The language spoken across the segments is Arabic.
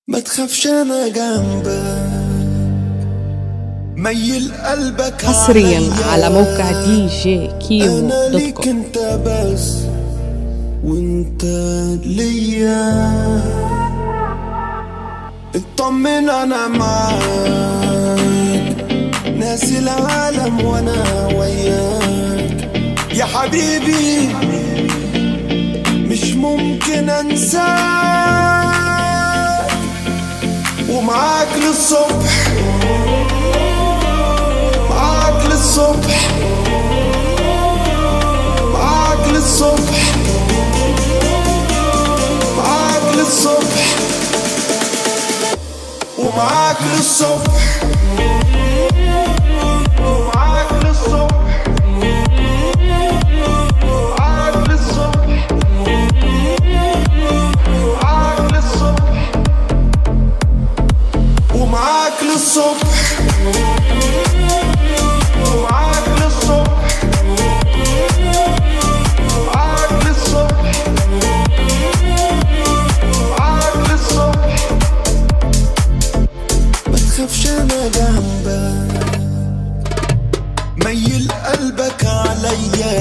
ما تخافش انا جنبك، ميل قلبك حصريا على موقع دي جي كيمو انا دوت ليك كوم. انت بس وانت ليا، اطمن انا معاك، ناسي العالم وانا وياك يا حبيبي، مش ممكن انساك، ومعاك للصبح، معاك للصبح، معاك للصبح، معاك للصبح، ومعاك للصبح، ومعاك للصبح، معاك للصبح، معاك للصبح، ومعاك للصبح، ومعاك للصبح، معاك للصبح، معاك للصبح. ما تخافش انا جنبك، ميل قلبك عليا،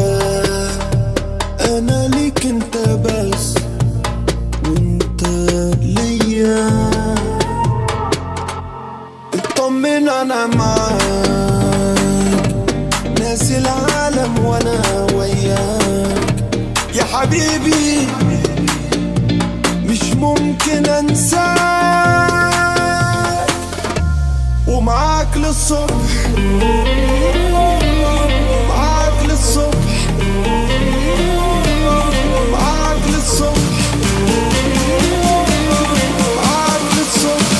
انا ليك انت بس وانت ليا، اطمن انا معاك، ناسي العالم وانا وياك يا حبيبي، مش ممكن انساك، ومعاك للصبح، معاك للصبح، معاك للصبح، معاك للصبح،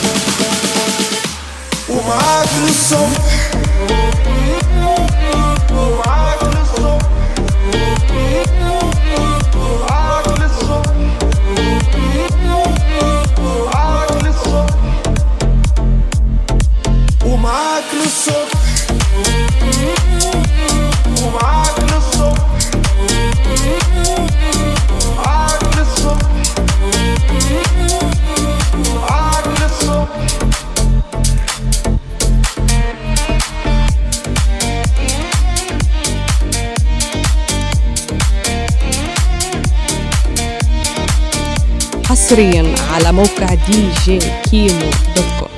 ومعاك للصبح، ومعاك للصبح، معاك للصبح، معاك للصبح، ومعاك للصبح، ومعاك للصبح، معاك للصبح، معاك للصبح. حصريا على موقع دي جي كيمو دوت كوم.